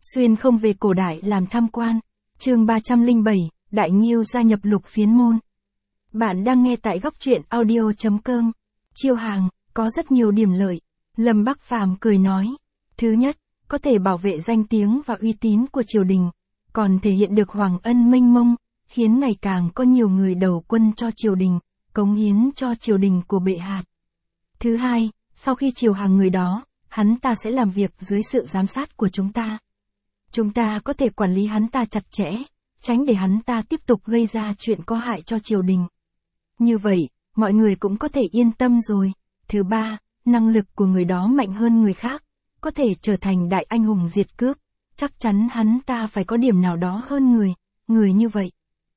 Xuyên không về cổ đại làm tham quan. Chương 307, Đại Nghiêu gia nhập Lục Phiến môn. Bạn đang nghe tại góc truyện audio.com. Chiêu hàng, có rất nhiều điểm lợi. Lâm Bắc Phàm cười nói. Thứ nhất, có thể bảo vệ danh tiếng và uy tín của triều đình, còn thể hiện được hoàng ân mênh mông, khiến ngày càng có nhiều người đầu quân cho triều đình, cống hiến cho triều đình của bệ hạ. Thứ hai, sau khi chiêu hàng người đó, hắn ta sẽ làm việc dưới sự giám sát của chúng ta. Chúng ta có thể quản lý hắn ta chặt chẽ, tránh để hắn ta tiếp tục gây ra chuyện có hại cho triều đình. Như vậy, mọi người cũng có thể yên tâm rồi. Thứ ba, năng lực của người đó mạnh hơn người khác, có thể trở thành đại anh hùng diệt cướp, chắc chắn hắn ta phải có điểm nào đó hơn người như vậy.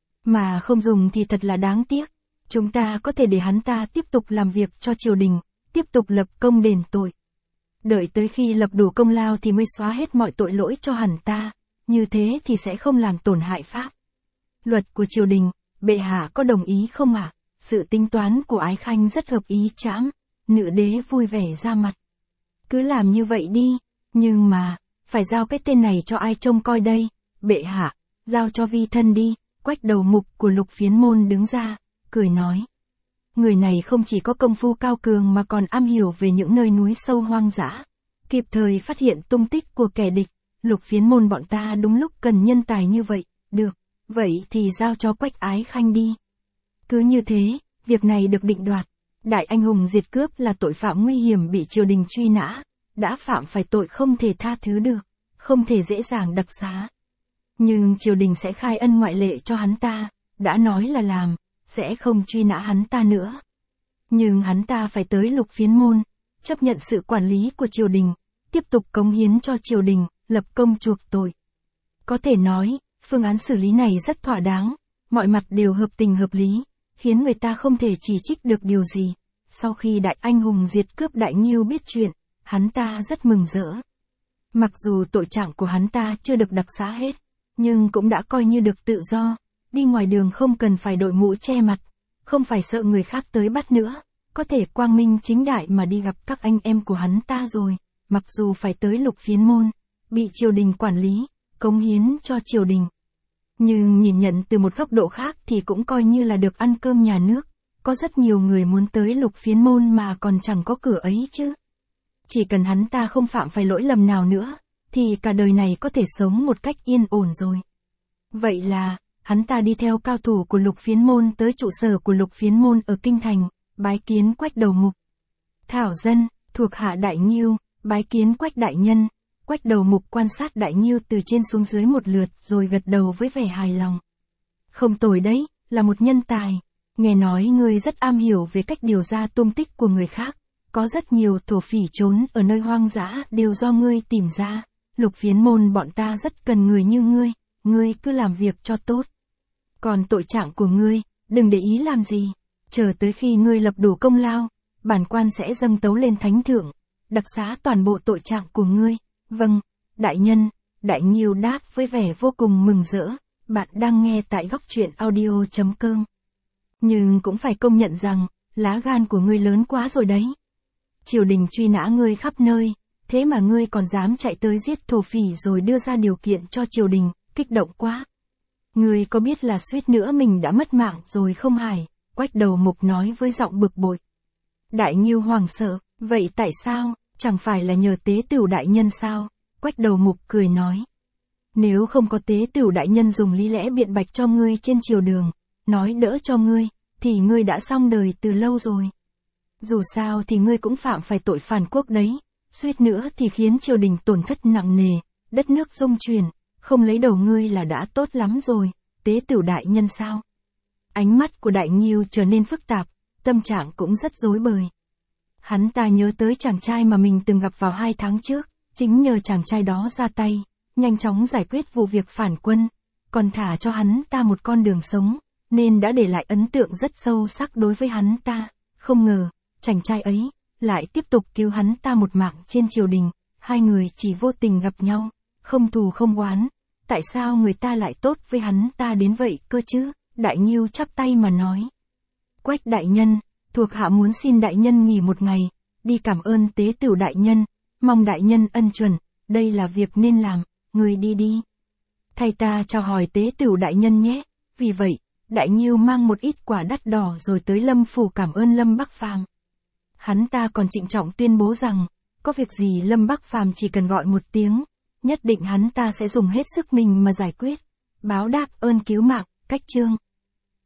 Mà không dùng thì thật là đáng tiếc. Chúng ta có thể để hắn ta tiếp tục làm việc cho triều đình, tiếp tục lập công đền tội. Đợi tới khi lập đủ công lao thì mới xóa hết mọi tội lỗi cho hắn ta, như thế thì sẽ không làm tổn hại pháp luật của triều đình. Bệ hạ có đồng ý không ạ? Sự tính toán của Ái Khanh rất hợp ý trẫm. Nữ đế vui vẻ ra mặt. Cứ làm như vậy đi, nhưng mà, phải giao cái tên này cho ai trông coi đây? Bệ hạ, giao cho vi thân đi. Quách đầu mục của Lục Phiến môn đứng ra, cười nói. Người này không chỉ có công phu cao cường mà còn am hiểu về những nơi núi sâu hoang dã, kịp thời phát hiện tung tích của kẻ địch. Lục Phiến môn bọn ta đúng lúc cần nhân tài như vậy. Được, vậy thì giao cho Quách Ái Khanh đi. Cứ như thế, việc này được định đoạt. Đại anh hùng diệt cướp là tội phạm nguy hiểm bị triều đình truy nã, đã phạm phải tội không thể tha thứ được, không thể dễ dàng đặc xá. Nhưng triều đình sẽ khai ân ngoại lệ cho hắn ta, đã nói là làm, sẽ không truy nã hắn ta nữa. Nhưng hắn ta phải tới Lục Phiến môn, chấp nhận sự quản lý của triều đình, tiếp tục cống hiến cho triều đình, lập công chuộc tội. Có thể nói, phương án xử lý này rất thỏa đáng, mọi mặt đều hợp tình hợp lý, khiến người ta không thể chỉ trích được điều gì. Sau khi đại anh hùng diệt cướp Đại Nghiêu biết chuyện, hắn ta rất mừng rỡ. Mặc dù tội trạng của hắn ta chưa được đặc xá hết, nhưng cũng đã coi như được tự do, đi ngoài đường không cần phải đội mũ che mặt, không phải sợ người khác tới bắt nữa, có thể quang minh chính đại mà đi gặp các anh em của hắn ta rồi. Mặc dù phải tới Lục Phiến môn, bị triều đình quản lý, cống hiến cho triều đình, nhưng nhìn nhận từ một góc độ khác thì cũng coi như là được ăn cơm nhà nước. Có rất nhiều người muốn tới Lục Phiến môn mà còn chẳng có cửa ấy chứ. Chỉ cần hắn ta không phạm phải lỗi lầm nào nữa, thì cả đời này có thể sống một cách yên ổn rồi. Vậy là, hắn ta đi theo cao thủ của Lục Phiến môn tới trụ sở của Lục Phiến môn ở Kinh Thành, bái kiến Quách đầu mục. Thảo dân, thuộc hạ Đại Nghiêu, bái kiến Quách đại nhân. Quách đầu mục quan sát Đại Nghiêu từ trên xuống dưới một lượt rồi gật đầu với vẻ hài lòng. Không tồi đấy, là một nhân tài. Nghe nói ngươi rất am hiểu về cách điều ra tung tích của người khác. Có rất nhiều thổ phỉ trốn ở nơi hoang dã đều do ngươi tìm ra. Lục Phiến môn bọn ta rất cần người như ngươi cứ làm việc cho tốt. Còn tội trạng của ngươi, đừng để ý làm gì. Chờ tới khi ngươi lập đủ công lao, bản quan sẽ dâng tấu lên thánh thượng, đặc xá toàn bộ tội trạng của ngươi. Vâng, đại nhân. Đại Nghiêu đáp với vẻ vô cùng mừng rỡ. Bạn đang nghe tại góc truyện audio.com. Nhưng cũng phải công nhận rằng, lá gan của ngươi lớn quá rồi đấy. Triều đình truy nã ngươi khắp nơi, thế mà ngươi còn dám chạy tới giết thổ phỉ rồi đưa ra điều kiện cho triều đình, kích động quá. Ngươi có biết là suýt nữa mình đã mất mạng rồi không hài? Quách đầu mục nói với giọng bực bội. Đại Nghiêu hoảng sợ, vậy tại sao, chẳng phải là nhờ tế tửu đại nhân sao? Quách đầu mục cười nói. Nếu không có tế tửu đại nhân dùng lý lẽ biện bạch cho ngươi trên triều đường, nói đỡ cho ngươi, thì ngươi đã xong đời từ lâu rồi. Dù sao thì ngươi cũng phạm phải tội phản quốc đấy, suýt nữa thì khiến triều đình tổn thất nặng nề, đất nước rung chuyển, không lấy đầu ngươi là đã tốt lắm rồi. Tế tửu đại nhân sao? Ánh mắt của Đại Nghiêu trở nên phức tạp, tâm trạng cũng rất rối bời. Hắn ta nhớ tới chàng trai mà mình từng gặp vào 2 tháng trước, chính nhờ chàng trai đó ra tay, nhanh chóng giải quyết vụ việc phản quân, còn thả cho hắn ta một con đường sống, nên đã để lại ấn tượng rất sâu sắc đối với hắn ta. Không ngờ, chàng trai ấy lại tiếp tục cứu hắn ta một mạng trên triều đình. Hai người chỉ vô tình gặp nhau, không thù không oán. Tại sao người ta lại tốt với hắn ta đến vậy cơ chứ? Đại Nghiêu chắp tay mà nói. Quách đại nhân, thuộc hạ muốn xin đại nhân nghỉ một ngày, đi cảm ơn tế tửu đại nhân, mong đại nhân ân chuẩn, đây là việc nên làm. người đi đi. Thầy ta chào hỏi tế tửu đại nhân nhé. Vì vậy, Đại Ngưu mang một ít quả đắt đỏ rồi tới Lâm phủ cảm ơn Lâm Bắc Phàm. Hắn ta còn trịnh trọng tuyên bố rằng, có việc gì Lâm Bắc Phàm chỉ cần gọi một tiếng, nhất định hắn ta sẽ dùng hết sức mình mà giải quyết, báo đáp ơn cứu mạng. Cách chương